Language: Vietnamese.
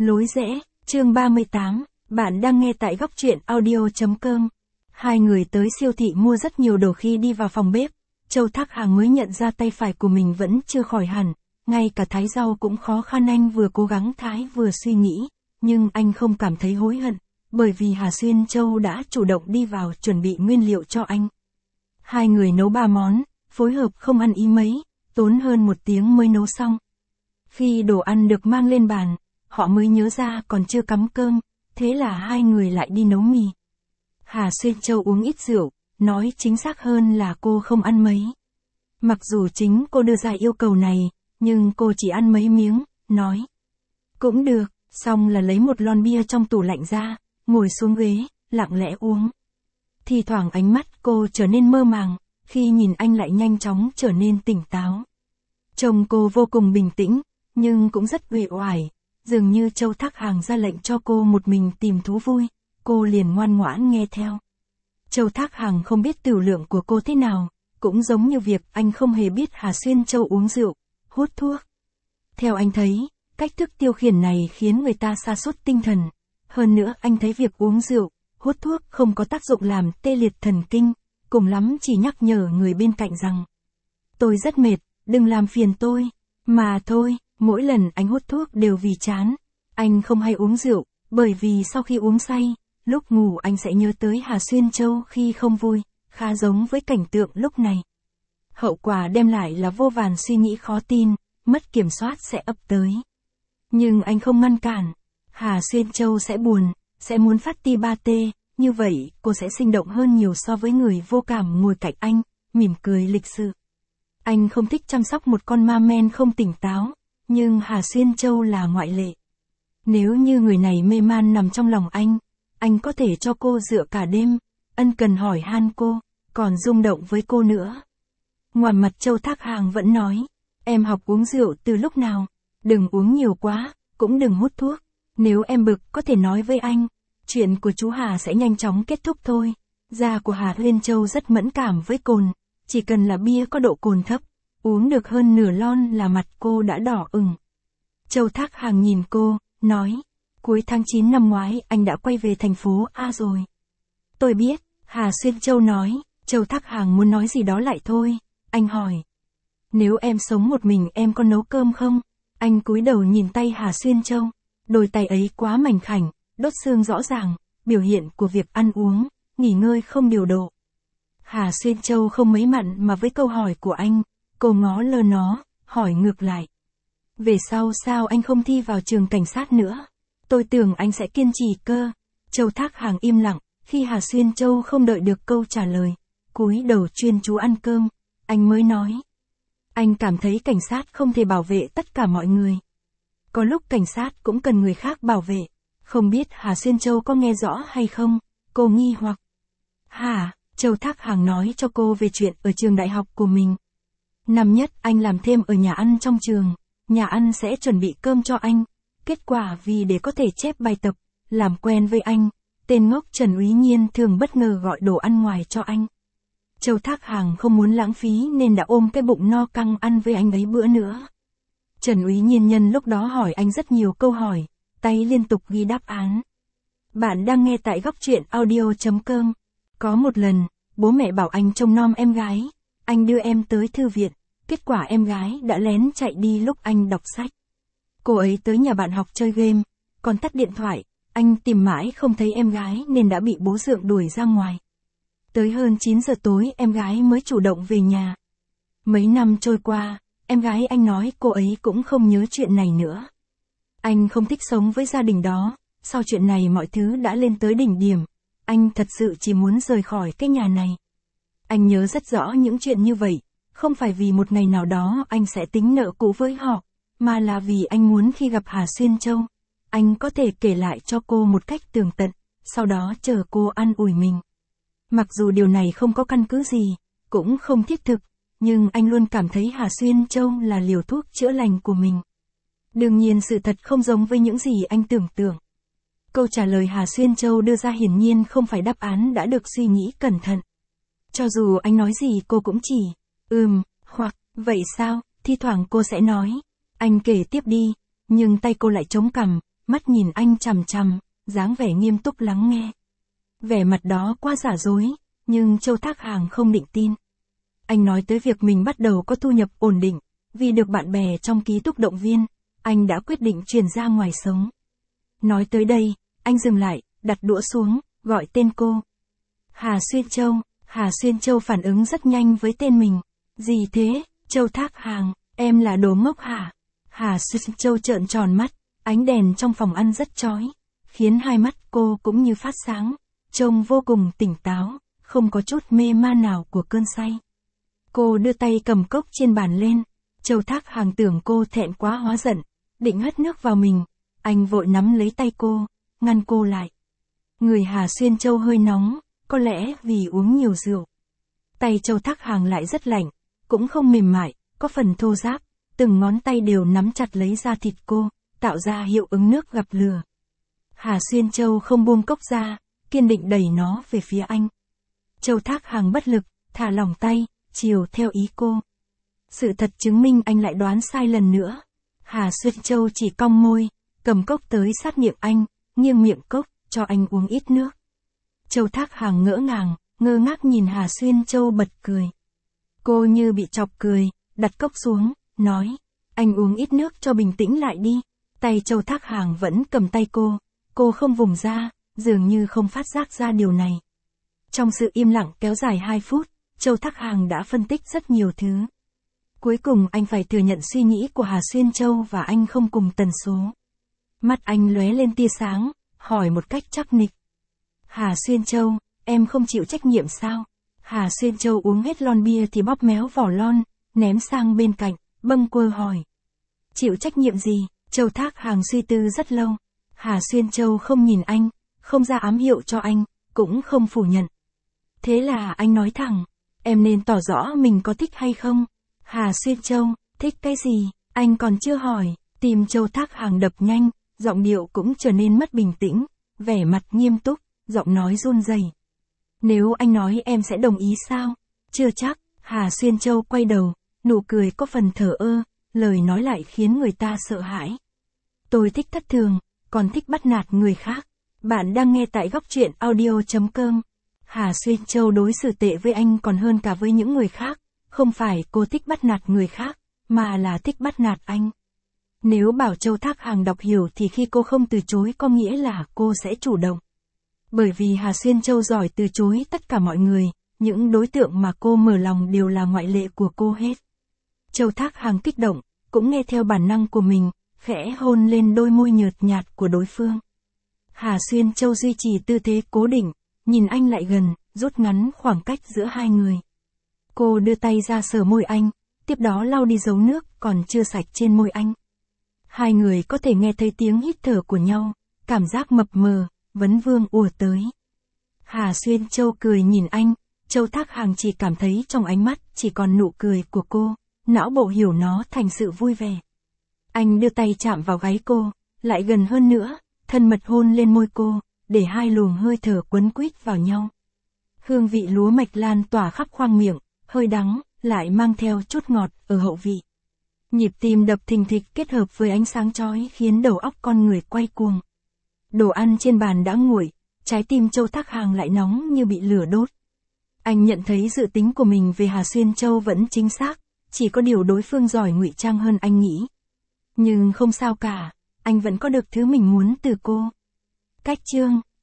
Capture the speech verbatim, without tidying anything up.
Lối rẽ, chương ba mươi tám, bạn đang nghe tại góc truyện audio.com. Hai người tới siêu thị mua rất nhiều đồ. Khi đi vào phòng bếp, Châu Thác Hàng mới nhận ra tay phải của mình vẫn chưa khỏi hẳn, ngay cả thái rau cũng khó khăn. Anh vừa cố gắng thái vừa suy nghĩ, nhưng anh không cảm thấy hối hận, bởi vì Hà Xuyên Châu đã chủ động đi vào chuẩn bị nguyên liệu cho anh. Hai người nấu ba món, phối hợp không ăn ý mấy, tốn hơn một tiếng mới nấu xong. Khi đồ ăn được mang lên bàn, họ mới nhớ ra còn chưa cắm cơm, thế là hai người lại đi nấu mì. Hà Xuyên Châu uống ít rượu, nói chính xác hơn là cô không ăn mấy. Mặc dù chính cô đưa ra yêu cầu này, nhưng cô chỉ ăn mấy miếng, nói. Cũng được, xong là lấy một lon bia trong tủ lạnh ra, ngồi xuống ghế, lặng lẽ uống. Thì thoảng ánh mắt cô trở nên mơ màng, khi nhìn anh lại nhanh chóng trở nên tỉnh táo. Trông cô vô cùng bình tĩnh, nhưng cũng rất uể oải. Dường như Châu Thác Hàng ra lệnh cho cô một mình tìm thú vui, cô liền ngoan ngoãn nghe theo. Châu Thác Hàng không biết tiểu lượng của cô thế nào, cũng giống như việc anh không hề biết Hà Xuyên Châu uống rượu, hút thuốc. Theo anh thấy, cách thức tiêu khiển này khiến người ta sa sút tinh thần. Hơn nữa anh thấy việc uống rượu, hút thuốc không có tác dụng làm tê liệt thần kinh, cùng lắm chỉ nhắc nhở người bên cạnh rằng tôi rất mệt, đừng làm phiền tôi. Mà thôi, mỗi lần anh hút thuốc đều vì chán. Anh không hay uống rượu, bởi vì sau khi uống say, lúc ngủ anh sẽ nhớ tới Hà Xuyên Châu khi không vui, khá giống với cảnh tượng lúc này. Hậu quả đem lại là vô vàn suy nghĩ khó tin, mất kiểm soát sẽ ập tới. Nhưng anh không ngăn cản. Hà Xuyên Châu sẽ buồn, sẽ muốn phát ti ba tê, như vậy cô sẽ sinh động hơn nhiều so với người vô cảm ngồi cạnh anh, mỉm cười lịch sự. Anh không thích chăm sóc một con ma men không tỉnh táo, nhưng Hà Xuyên Châu là ngoại lệ. Nếu như người này mê man nằm trong lòng anh, anh có thể cho cô dựa cả đêm, ân cần hỏi han cô, còn rung động với cô nữa. Ngoài mặt Châu Thác Hàng vẫn nói, em học uống rượu từ lúc nào, đừng uống nhiều quá, cũng đừng hút thuốc. Nếu em bực có thể nói với anh, chuyện của chú Hà sẽ nhanh chóng kết thúc thôi. Da của Hà Xuyên Châu rất mẫn cảm với cồn, chỉ cần là bia có độ cồn thấp, uống được hơn nửa lon là mặt cô đã đỏ ửng. Châu Thác Hàng nhìn cô, nói, cuối tháng chín năm ngoái anh đã quay về thành phố A rồi. Tôi biết, Hà Xuyên Châu nói. Châu Thác Hàng muốn nói gì đó lại thôi. Anh hỏi, nếu em sống một mình em có nấu cơm không? Anh cúi đầu nhìn tay Hà Xuyên Châu, đôi tay ấy quá mảnh khảnh, đốt xương rõ ràng, biểu hiện của việc ăn uống, nghỉ ngơi không điều độ. Hà Xuyên Châu không mấy mặn mà với câu hỏi của anh, cô ngó lơ nó, hỏi ngược lại. Về sau sao anh không thi vào trường cảnh sát nữa? Tôi tưởng anh sẽ kiên trì cơ. Châu Thác Hàng im lặng, khi Hà Xuyên Châu không đợi được câu trả lời, cúi đầu chuyên chú ăn cơm, anh mới nói. Anh cảm thấy cảnh sát không thể bảo vệ tất cả mọi người. Có lúc cảnh sát cũng cần người khác bảo vệ. Không biết Hà Xuyên Châu có nghe rõ hay không? Cô nghi hoặc. Hả? Châu Thác Hàng nói cho cô về chuyện ở trường đại học của mình. Năm nhất anh làm thêm ở nhà ăn trong trường, nhà ăn sẽ chuẩn bị cơm cho anh. Kết quả vì để có thể chép bài tập, làm quen với anh, tên ngốc Trần Úy Nhiên thường bất ngờ gọi đồ ăn ngoài cho anh. Châu Thác Hàng không muốn lãng phí nên đã ôm cái bụng no căng ăn với anh ấy bữa nữa. Trần Úy Nhiên nhân lúc đó hỏi anh rất nhiều câu hỏi, tay liên tục ghi đáp án. Bạn đang nghe tại góc truyện audio.com. Có một lần, bố mẹ bảo anh trông nom em gái, anh đưa em tới thư viện, kết quả em gái đã lén chạy đi lúc anh đọc sách. Cô ấy tới nhà bạn học chơi game, còn tắt điện thoại, anh tìm mãi không thấy em gái nên đã bị bố dượng đuổi ra ngoài. Tới hơn chín giờ tối em gái mới chủ động về nhà. Mấy năm trôi qua, em gái anh nói cô ấy cũng không nhớ chuyện này nữa. Anh không thích sống với gia đình đó, sau chuyện này mọi thứ đã lên tới đỉnh điểm. Anh thật sự chỉ muốn rời khỏi cái nhà này. Anh nhớ rất rõ những chuyện như vậy, không phải vì một ngày nào đó anh sẽ tính nợ cũ với họ, mà là vì anh muốn khi gặp Hà Xuyên Châu, anh có thể kể lại cho cô một cách tường tận, sau đó chờ cô an ủi mình. Mặc dù điều này không có căn cứ gì, cũng không thiết thực, nhưng anh luôn cảm thấy Hà Xuyên Châu là liều thuốc chữa lành của mình. Đương nhiên sự thật không giống với những gì anh tưởng tượng. Câu trả lời Hà Xuyên Châu đưa ra hiển nhiên không phải đáp án đã được suy nghĩ cẩn thận. Cho dù anh nói gì cô cũng chỉ, ừm, hoặc, vậy sao, thi thoảng cô sẽ nói. Anh kể tiếp đi, nhưng tay cô lại chống cằm, mắt nhìn anh chằm chằm, dáng vẻ nghiêm túc lắng nghe. Vẻ mặt đó quá giả dối, nhưng Châu Thác Hàng không định tin. Anh nói tới việc mình bắt đầu có thu nhập ổn định, vì được bạn bè trong ký túc động viên, anh đã quyết định chuyển ra ngoài sống. Nói tới đây, anh dừng lại, đặt đũa xuống, gọi tên cô. Hà Xuyên Châu. Hà Xuyên Châu phản ứng rất nhanh với tên mình. Gì thế, Châu Thác Hàng, em là đồ ngốc hả? Hà Xuyên Châu trợn tròn mắt, ánh đèn trong phòng ăn rất chói, khiến hai mắt cô cũng như phát sáng, trông vô cùng tỉnh táo, không có chút mê man nào của cơn say. Cô đưa tay cầm cốc trên bàn lên, Châu Thác Hàng tưởng cô thẹn quá hóa giận, định hất nước vào mình, anh vội nắm lấy tay cô, ngăn cô lại. Người Hà Xuyên Châu hơi nóng, có lẽ vì uống nhiều rượu. Tay Châu Thác Hàng lại rất lạnh, cũng không mềm mại, có phần thô ráp, từng ngón tay đều nắm chặt lấy da thịt cô, tạo ra hiệu ứng nước gặp lửa. Hà Xuyên Châu không buông cốc ra, kiên định đẩy nó về phía anh. Châu Thác Hàng bất lực, thả lỏng tay, chiều theo ý cô. Sự thật chứng minh anh lại đoán sai lần nữa. Hà Xuyên Châu chỉ cong môi, cầm cốc tới sát miệng anh, nghiêng miệng cốc, cho anh uống ít nước. Châu Thác Hàng ngỡ ngàng, ngơ ngác nhìn Hà Xuyên Châu bật cười. Cô như bị chọc cười, đặt cốc xuống, nói, anh uống ít nước cho bình tĩnh lại đi. Tay Châu Thác Hàng vẫn cầm tay cô, cô không vùng ra, dường như không phát giác ra điều này. Trong sự im lặng kéo dài hai phút, Châu Thác Hàng đã phân tích rất nhiều thứ. Cuối cùng anh phải thừa nhận suy nghĩ của Hà Xuyên Châu và anh không cùng tần số. Mắt anh lóe lên tia sáng, hỏi một cách chắc nịch. Hà Xuyên Châu, em không chịu trách nhiệm sao? Hà Xuyên Châu uống hết lon bia thì bóp méo vỏ lon, ném sang bên cạnh, bâng quơ hỏi. Chịu trách nhiệm gì? Châu Thác Hàng suy tư rất lâu. Hà Xuyên Châu không nhìn anh, không ra ám hiệu cho anh, cũng không phủ nhận. Thế là anh nói thẳng, em nên tỏ rõ mình có thích hay không? Hà Xuyên Châu, thích cái gì? Anh còn chưa hỏi, tim Châu Thác Hàng đập nhanh, giọng điệu cũng trở nên mất bình tĩnh, vẻ mặt nghiêm túc, giọng nói run rẩy. Nếu anh nói em sẽ đồng ý sao? Chưa chắc. Hà Xuyên Châu quay đầu, nụ cười có phần thờ ơ, lời nói lại khiến người ta sợ hãi. Tôi thích thất thường, còn thích bắt nạt người khác. Bạn đang nghe tại góc truyện audio chấm com. Hà Xuyên Châu đối xử tệ với anh còn hơn cả với những người khác. Không phải cô thích bắt nạt người khác, mà là thích bắt nạt anh. Nếu bảo Châu Thác Hàng đọc hiểu thì khi cô không từ chối có nghĩa là cô sẽ chủ động. Bởi vì Hà Xuyên Châu giỏi từ chối tất cả mọi người, những đối tượng mà cô mở lòng đều là ngoại lệ của cô hết. Châu Thác Hàng kích động, cũng nghe theo bản năng của mình, khẽ hôn lên đôi môi nhợt nhạt của đối phương. Hà Xuyên Châu duy trì tư thế cố định, nhìn anh lại gần, rút ngắn khoảng cách giữa hai người. Cô đưa tay ra sờ môi anh, tiếp đó lau đi dấu nước còn chưa sạch trên môi anh. Hai người có thể nghe thấy tiếng hít thở của nhau, cảm giác mập mờ, vấn vương ùa tới. Hà Xuyên Châu cười nhìn anh, Châu Thác Hàng chỉ cảm thấy trong ánh mắt chỉ còn nụ cười của cô, não bộ hiểu nó thành sự vui vẻ. Anh đưa tay chạm vào gáy cô, lại gần hơn nữa, thân mật hôn lên môi cô, để hai luồng hơi thở quấn quýt vào nhau. Hương vị lúa mạch lan tỏa khắp khoang miệng, hơi đắng, lại mang theo chút ngọt ở hậu vị. Nhịp tim đập thình thịch kết hợp với ánh sáng chói khiến đầu óc con người quay cuồng. Đồ ăn trên bàn đã nguội, trái tim Châu Thác Hàng lại nóng như bị lửa đốt. Anh nhận thấy dự tính của mình về Hà Xuyên Châu vẫn chính xác, chỉ có điều đối phương giỏi ngụy trang hơn anh nghĩ. Nhưng không sao cả, anh vẫn có được thứ mình muốn từ cô. Cách chương